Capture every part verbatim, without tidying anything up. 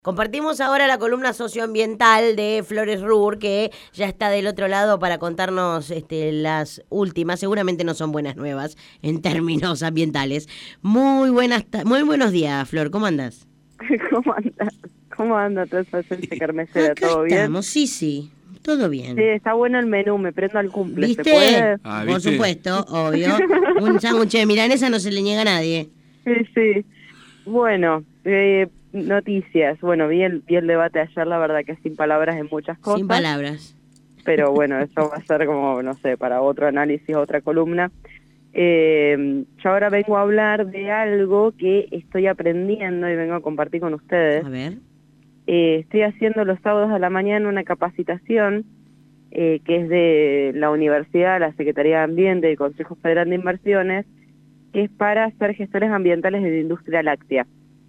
Compartimos ahora la columna socioambiental de Flores Rur, que ya está del otro lado para contarnos este, las últimas, seguramente no son buenas nuevas en términos ambientales. Muy buenas, muy buenos días, Flor, ¿cómo andas? ¿Cómo andas? ¿Cómo anda toda esa esencia carmesera? Acá ¿Todo bien? estamos, sí, sí, todo bien. Sí, está bueno el menú, me prendo al cumple. ¿Viste? ¿Se puede? Ah, Por ¿viste? supuesto, obvio. Un sándwich de milanesa no se le niega a nadie. Sí, sí. Bueno, eh, noticias. Bueno, vi el, vi el debate ayer, la verdad que sin palabras en muchas cosas. Sin palabras. Pero bueno, eso va a ser como, no sé, para otro análisis, otra columna. Eh, yo ahora vengo a hablar de algo que estoy aprendiendo y vengo a compartir con ustedes. A ver. Eh, estoy haciendo los sábados a la mañana una capacitación eh, que es de la Universidad, la Secretaría de Ambiente y el Consejo Federal de Inversiones, que es para ser gestores ambientales de la industria láctea.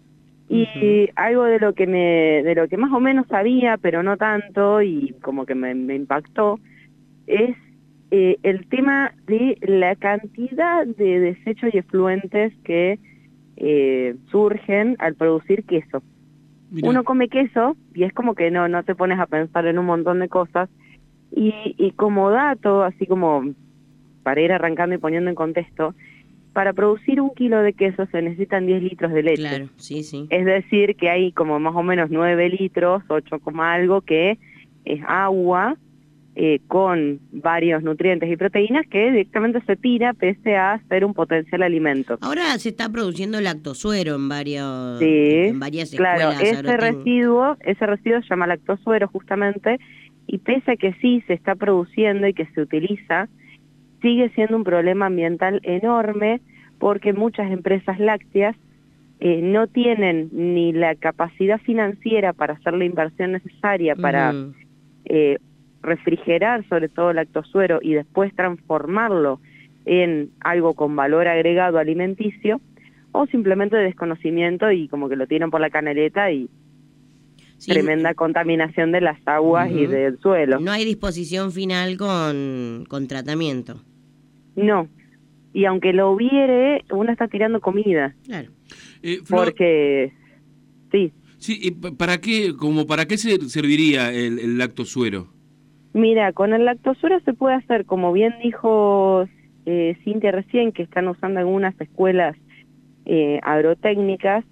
Y Uh-huh. algo de lo que me, de lo que más o menos sabía, pero no tanto, y como que me, me impactó, es eh, el tema de la cantidad de desechos y efluentes que eh, surgen al producir queso. Mirá. Uno come queso y es como que no, no te pones a pensar en un montón de cosas. Y, y como dato, así como para ir arrancando y poniendo en contexto, para producir un kilo de queso se necesitan diez litros de leche. Claro, sí, sí. Es decir, que hay como más o menos nueve litros, ocho coma algo, que es agua eh, con varios nutrientes y proteínas que directamente se tira pese a ser un potencial alimento. Ahora se está produciendo lactosuero en varios, Sí, en varias claro, escuelas. ese residuo, ese residuo se llama lactosuero justamente, y pese a que sí se está produciendo y que se utiliza, sigue siendo un problema ambiental enorme porque muchas empresas lácteas eh, no tienen ni la capacidad financiera para hacer la inversión necesaria para Uh-huh. eh, refrigerar sobre todo el lactosuero y después transformarlo en algo con valor agregado alimenticio, o simplemente de desconocimiento y como que lo tiran por la canaleta y Sí, tremenda contaminación de las aguas uh-huh. y del suelo. No hay disposición final con, con tratamiento. No, y aunque lo hubiere, uno está tirando comida, Claro. Eh, Flor, porque sí. sí, ¿y pa- ¿para qué, como para qué se serviría el, el lactosuero? Mira, con el lactosuero se puede hacer, como bien dijo eh, Cintia recién, que están usando algunas escuelas eh, agrotécnicas,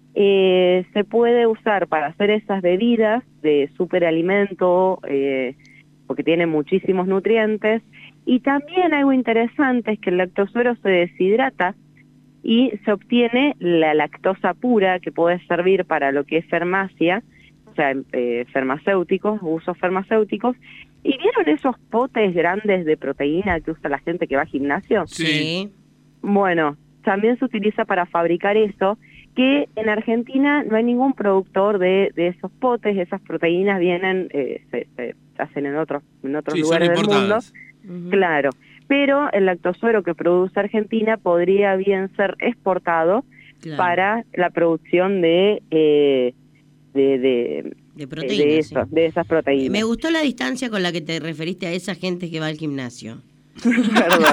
eh, se puede usar para hacer esas bebidas de superalimento, eh, porque tiene muchísimos nutrientes, y también algo interesante es que el lactosuero se deshidrata y se obtiene la lactosa pura, que puede servir para lo que es farmacia, o sea, eh, farmacéuticos, usos farmacéuticos. ¿Y vieron esos potes grandes de proteína que usa la gente que va al gimnasio? Sí. Sí. Bueno, también se utiliza para fabricar eso, que en Argentina no hay ningún productor de, de esos potes, esas proteínas vienen, eh, se, se hacen en otros, en otros Sí, son lugares del mundo. importadas. Uh-huh. Claro, pero el lactosuero que produce Argentina podría bien ser exportado Claro. para la producción de eh, de, de, De de, proteínas, eso, sí. de esas proteínas. Me gustó la distancia con la que te referiste a esa gente que va al gimnasio. Perdón.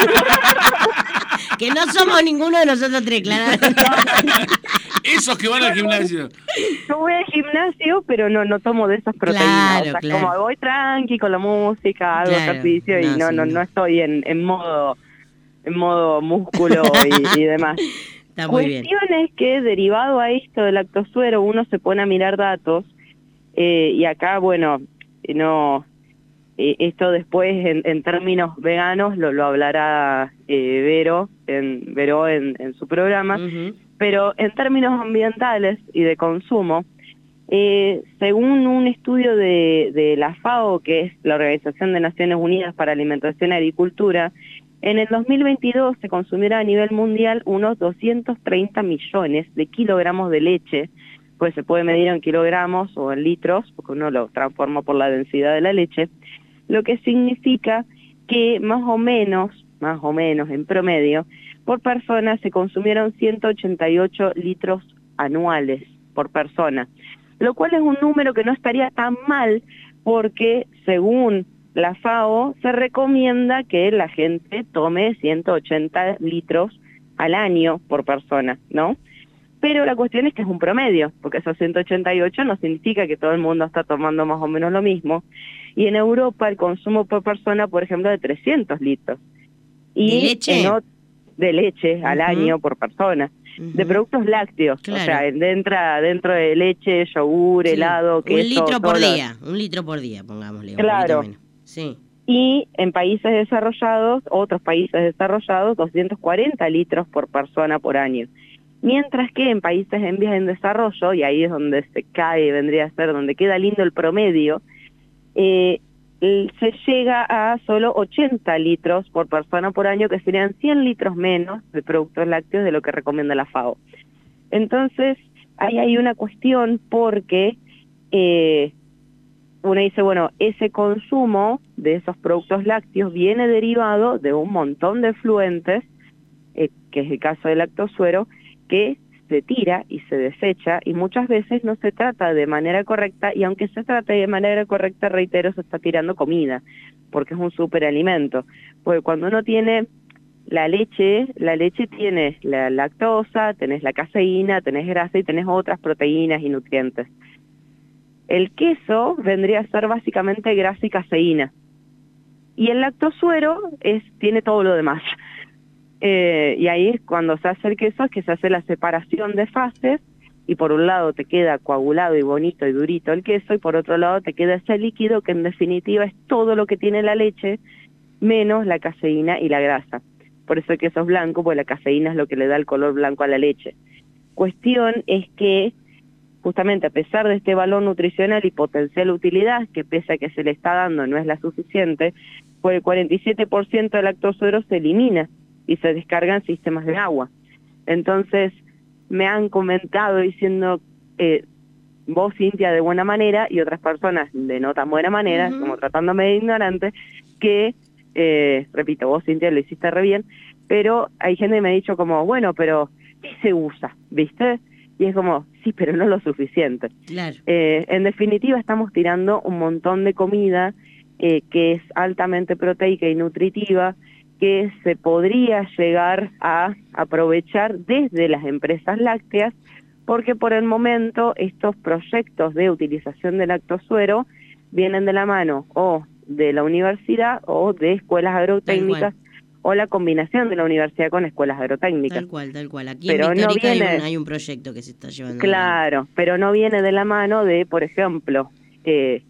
Que no somos ninguno de nosotros tres, claramente. Esos que van al gimnasio. Yo voy al gimnasio, pero no no tomo de esas proteínas. Claro, o sea, claro. como voy tranqui con la música, hago Claro, ejercicio y no, no sí, no no. no estoy en, en modo en modo músculo y, y demás. Está muy bien. Cuestión es que derivado a esto del lactosuero uno se pone a mirar datos eh, y acá, bueno, eh, no eh, esto después en, en términos veganos lo, lo hablará eh, Vero, en, Vero en, en su programa, Uh-huh. pero en términos ambientales y de consumo, eh, según un estudio de, de la FAO, que es la Organización de Naciones Unidas para Alimentación y Agricultura, en el dos mil veintidós se consumieron a nivel mundial unos doscientos treinta millones de kilogramos de leche, pues se puede medir en kilogramos o en litros, porque uno lo transforma por la densidad de la leche, lo que significa que más o menos, más o menos en promedio, por persona se consumieron ciento ochenta y ocho litros anuales por persona, lo cual es un número que no estaría tan mal porque según la FAO se recomienda que la gente tome ciento ochenta litros al año por persona, ¿no? pero la cuestión es que es un promedio, porque esos ciento ochenta y ocho no significa que todo el mundo está tomando más o menos lo mismo. Y en Europa el consumo por persona, por ejemplo, de trescientos litros. Y ¿De leche? En, de leche uh-huh. al año por persona. Uh-huh. De productos lácteos, claro. O sea, dentro, dentro de leche, yogur, sí. helado, queso. Un litro por día, un litro por día, pongámosle. Claro. Un sí. Y en países desarrollados, otros países desarrollados, doscientos cuarenta litros por persona por año. Mientras que en países en vías en desarrollo, y ahí es donde se cae, vendría a ser donde queda lindo el promedio, eh, se llega a solo ochenta litros por persona por año, que serían cien litros menos de productos lácteos de lo que recomienda la FAO. Entonces, ahí hay una cuestión porque eh, uno dice, bueno, ese consumo de esos productos lácteos viene derivado de un montón de efluentes, eh, que es el caso del lactosuero, que se tira y se desecha, y muchas veces no se trata de manera correcta, y aunque se trate de manera correcta, reitero, se está tirando comida, porque es un superalimento. Porque cuando uno tiene la leche, la leche tiene la lactosa, tenés la caseína, tenés grasa y tenés otras proteínas y nutrientes. El queso vendría a ser básicamente grasa y caseína, y el lactosuero es, tiene todo lo demás. Eh, y ahí es cuando se hace el queso, es que se hace la separación de fases, y por un lado te queda coagulado y bonito y durito el queso, y por otro lado te queda ese líquido que en definitiva es todo lo que tiene la leche, menos la caseína y la grasa. Por eso el queso es blanco, porque la caseína es lo que le da el color blanco a la leche. Cuestión es que, justamente a pesar de este valor nutricional y potencial utilidad, que pese a que se le está dando no es la suficiente, pues el cuarenta y siete por ciento del lactosuero se elimina y se descargan sistemas de agua. Entonces, me han comentado diciendo, eh, vos, Cintia, de buena manera, y otras personas de no tan buena manera, uh-huh. como tratándome de ignorante, que, eh, repito, vos, Cintia, lo hiciste re bien, pero hay gente que me ha dicho como, bueno, pero ¿qué se usa? ¿Viste? Y es como, sí, pero no lo suficiente. Claro. Eh, en definitiva, estamos tirando un montón de comida eh, que es altamente proteica y nutritiva, que se podría llegar a aprovechar desde las empresas lácteas, porque por el momento estos proyectos de utilización de lactosuero vienen de la mano o de la universidad o de escuelas agrotécnicas, o la combinación de la universidad con escuelas agrotécnicas. Tal cual, tal cual. Aquí pero en Victorica no viene, hay, un, hay un proyecto que se está llevando. Claro, pero no viene de la mano de, por ejemplo, eh,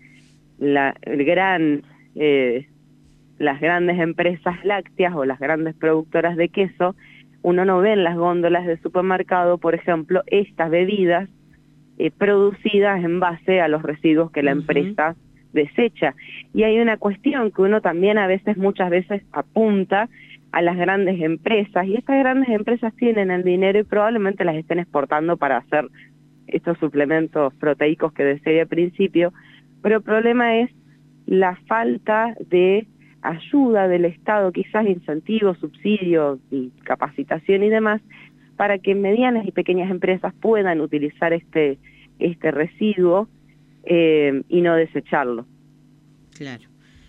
la el gran... Eh, las grandes empresas lácteas o las grandes productoras de queso. Uno no ve en las góndolas de supermercado, por ejemplo, estas bebidas eh, producidas en base a los residuos que la uh-huh. empresa desecha. Y hay una cuestión que uno también a veces, muchas veces, apunta a las grandes empresas, y estas grandes empresas tienen el dinero y probablemente las estén exportando para hacer estos suplementos proteicos que decía al principio, pero el problema es la falta de ayuda del Estado, quizás incentivos, subsidios y capacitación y demás, para que medianas y pequeñas empresas puedan utilizar este, este residuo eh, y no desecharlo. Claro.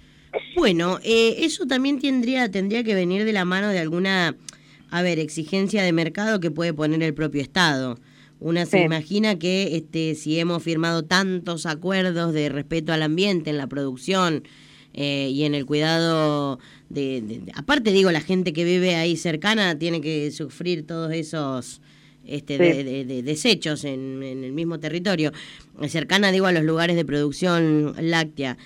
Bueno, eh, eso también tendría, tendría que venir de la mano de alguna, a ver, exigencia de mercado que puede poner el propio Estado. Una se sí. imagina que este, si hemos firmado tantos acuerdos de respeto al ambiente en la producción, Eh, y en el cuidado de, de, de, aparte digo, la gente que vive ahí cercana tiene que sufrir todos esos este, sí. de, de, de desechos en, en el mismo territorio, cercana digo a los lugares de producción láctea.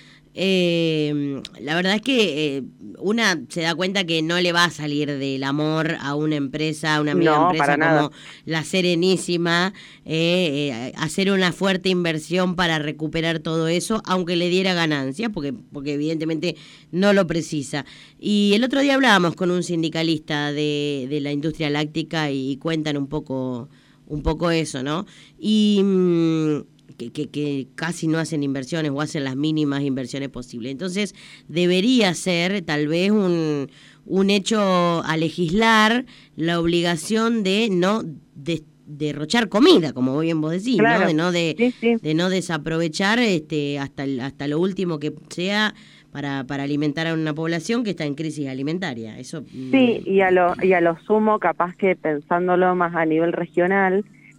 Eh, la verdad es que eh, una se da cuenta que no le va a salir del amor a una empresa, a una amiga no, empresa como nada. La Serenísima, eh, eh, hacer una fuerte inversión para recuperar todo eso, aunque le diera ganancias, porque, porque evidentemente no lo precisa. Y el otro día hablábamos con un sindicalista de, de la industria láctica y, y cuentan un poco, un poco eso, ¿no? Y... Mmm, Que, que, que casi no hacen inversiones o hacen las mínimas inversiones posibles. Entonces, debería ser tal vez un, un hecho a legislar la obligación de no de, derrochar comida, como bien vos decís, claro. ¿no? De no de, sí, sí. de no desaprovechar este hasta el, hasta lo último que sea para para alimentar a una población que está en crisis alimentaria. Eso sí, y a lo y a lo sumo, capaz que pensándolo más a nivel regional,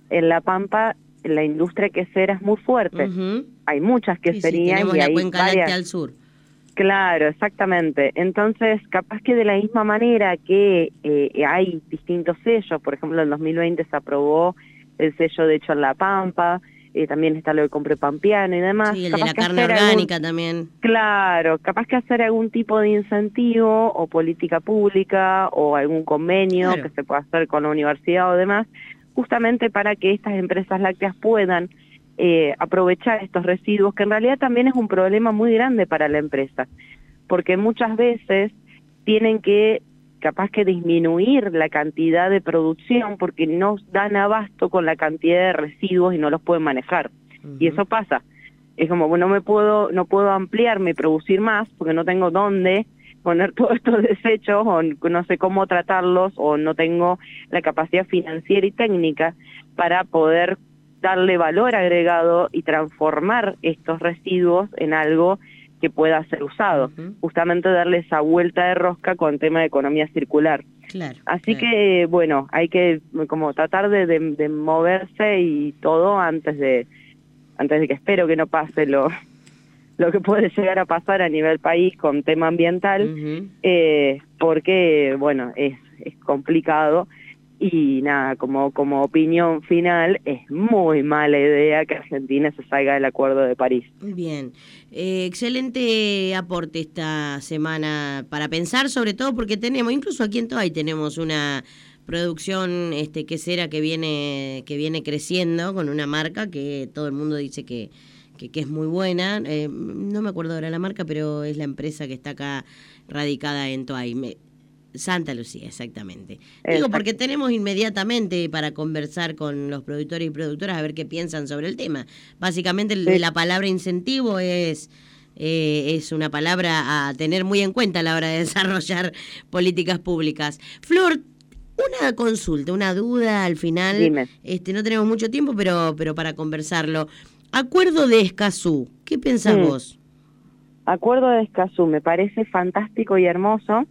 en La Pampa la industria quesera es muy fuerte. Ujú. Hay muchas Sí, sí, queserías tenemos y la hay cuenca varias. láctea al sur. Claro, exactamente. Entonces, capaz que de la misma manera que eh, hay distintos sellos, por ejemplo, en el dos mil veinte se aprobó el sello de hecho en La Pampa, eh, también está lo de Compre Pampeano y demás. Sí, el de Capaz la que carne hacer orgánica algún, también. claro, capaz que hacer algún tipo de incentivo o política pública o algún convenio Claro. que se pueda hacer con la universidad o demás, justamente para que estas empresas lácteas puedan eh, aprovechar estos residuos, que en realidad también es un problema muy grande para la empresa, porque muchas veces tienen que, capaz que disminuir la cantidad de producción porque no dan abasto con la cantidad de residuos y no los pueden manejar. Uh-huh. Y eso pasa. Es como, bueno, no me puedo, no puedo ampliarme y producir más porque no tengo dónde poner todos estos desechos o no sé cómo tratarlos o no tengo la capacidad financiera y técnica para poder darle valor agregado y transformar estos residuos en algo que pueda ser usado, Uh-huh. justamente darle esa vuelta de rosca con tema de economía circular. Claro. Así claro. que, bueno, hay que como tratar de, de, de moverse y todo antes de antes de que espero que no pase lo, lo que puede llegar a pasar a nivel país con tema ambiental, Uh-huh. eh, porque, bueno, es, es complicado. Y nada, como, como opinión final, es muy mala idea que Argentina se salga del Acuerdo de París. Bien, eh, excelente aporte esta semana para pensar, sobre todo porque tenemos, incluso aquí en Toay tenemos una producción este quesera que viene que viene creciendo con una marca que todo el mundo dice que, que, que es muy buena. Eh, no me acuerdo ahora la marca, pero es la empresa que está acá radicada en Toay. Me, Santa Lucía, exactamente. Exacto. Digo, porque tenemos inmediatamente para conversar con los productores y productoras a ver qué piensan sobre el tema. Básicamente sí. La palabra incentivo es, eh, es una palabra a tener muy en cuenta a la hora de desarrollar políticas públicas. Flor, una consulta, una duda al final. Dime. Este, no tenemos mucho tiempo, pero, pero para conversarlo. Acuerdo de Escazú, ¿qué pensás mm. vos? Acuerdo de Escazú, me parece fantástico y hermoso.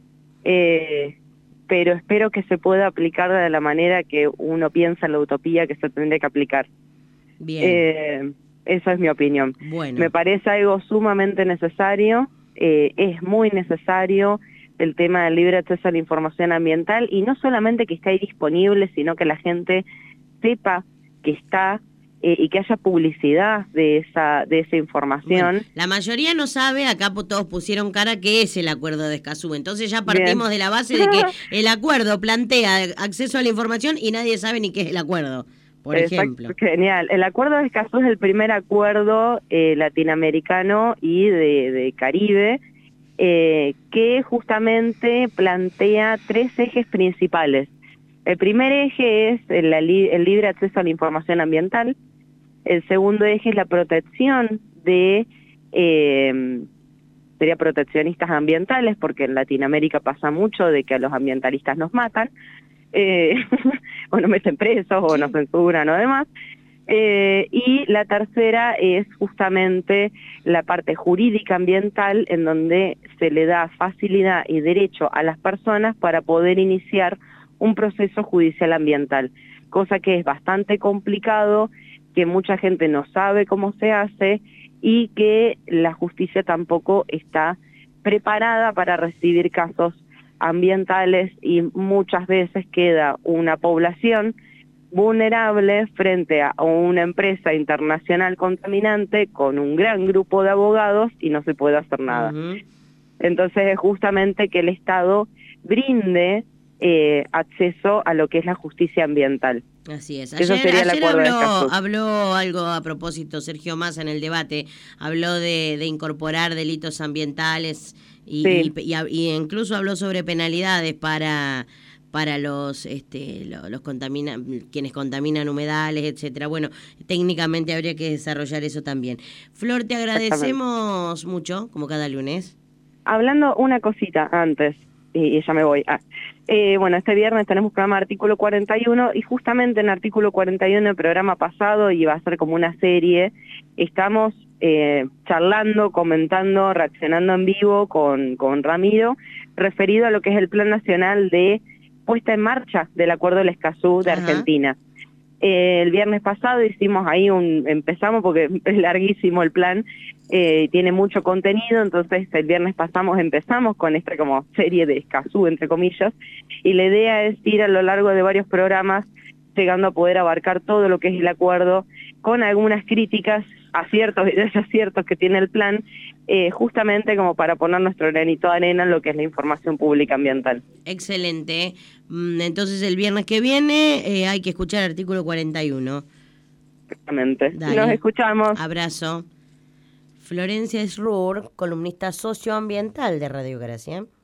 Eh, pero espero que se pueda aplicar de la manera que uno piensa en la utopía que se tendría que aplicar. Bien. Eh, esa es mi opinión. Bueno. Me parece algo sumamente necesario, eh, es muy necesario el tema del libre acceso a la información ambiental, y no solamente que esté ahí disponible, sino que la gente sepa que está Eh, y que haya publicidad de esa de esa información. Bueno, la mayoría no sabe, acá todos pusieron cara que es el acuerdo de Escazú, entonces ya partimos Bien. de la base de que el acuerdo plantea acceso a la información y nadie sabe ni qué es el acuerdo, por Exacto, ejemplo. Genial, el acuerdo de Escazú es el primer acuerdo eh, latinoamericano y de, de Caribe eh, que justamente plantea tres ejes principales. El primer eje es el, el libre acceso a la información ambiental. El segundo eje es la protección de, eh, sería proteccionistas ambientales, porque en Latinoamérica pasa mucho de que a los ambientalistas nos matan, eh, o nos meten presos, o nos censuran o demás. Eh, y la tercera es justamente la parte jurídica ambiental, en donde se le da facilidad y derecho a las personas para poder iniciar un proceso judicial ambiental, cosa que es bastante complicado, que mucha gente no sabe cómo se hace y que la justicia tampoco está preparada para recibir casos ambientales, y muchas veces queda una población vulnerable frente a una empresa internacional contaminante con un gran grupo de abogados y no se puede hacer nada. Uh-huh. Entonces es justamente que el Estado brinde Eh, acceso a lo que es la justicia ambiental. Así es. Ayer, ayer habló, habló algo a propósito Sergio Massa en el debate, habló de, de incorporar delitos ambientales y, sí. y, y, y incluso habló sobre penalidades para para los este los, los contamina, quienes contaminan humedales, etcétera. Bueno, técnicamente habría que desarrollar eso también. Flor, te agradecemos mucho, como cada lunes. Hablando una cosita antes, y, y ya me voy. Ah. Eh, bueno, este viernes tenemos programa Artículo cuarenta y uno, y justamente en Artículo cuarenta y uno, el programa pasado, y va a ser como una serie, estamos eh, charlando, comentando, reaccionando en vivo con, con Ramiro, referido a lo que es el Plan Nacional de puesta en marcha del Acuerdo del Escazú de Ajá. Argentina. Eh, el viernes pasado hicimos ahí un, empezamos porque es larguísimo el plan, eh, tiene mucho contenido, entonces el viernes pasamos, empezamos con esta como serie de Escazú, entre comillas, y la idea es ir a lo largo de varios programas llegando a poder abarcar todo lo que es el acuerdo, con algunas críticas, aciertos y desaciertos que tiene el plan, eh, justamente como para poner nuestro granito de arena en lo que es la información pública ambiental. Excelente. Entonces el viernes que viene eh, hay que escuchar el artículo cuarenta y uno. Exactamente. Dale. Nos escuchamos. Abrazo. Florencia Srur, columnista socioambiental de Radio Gracia.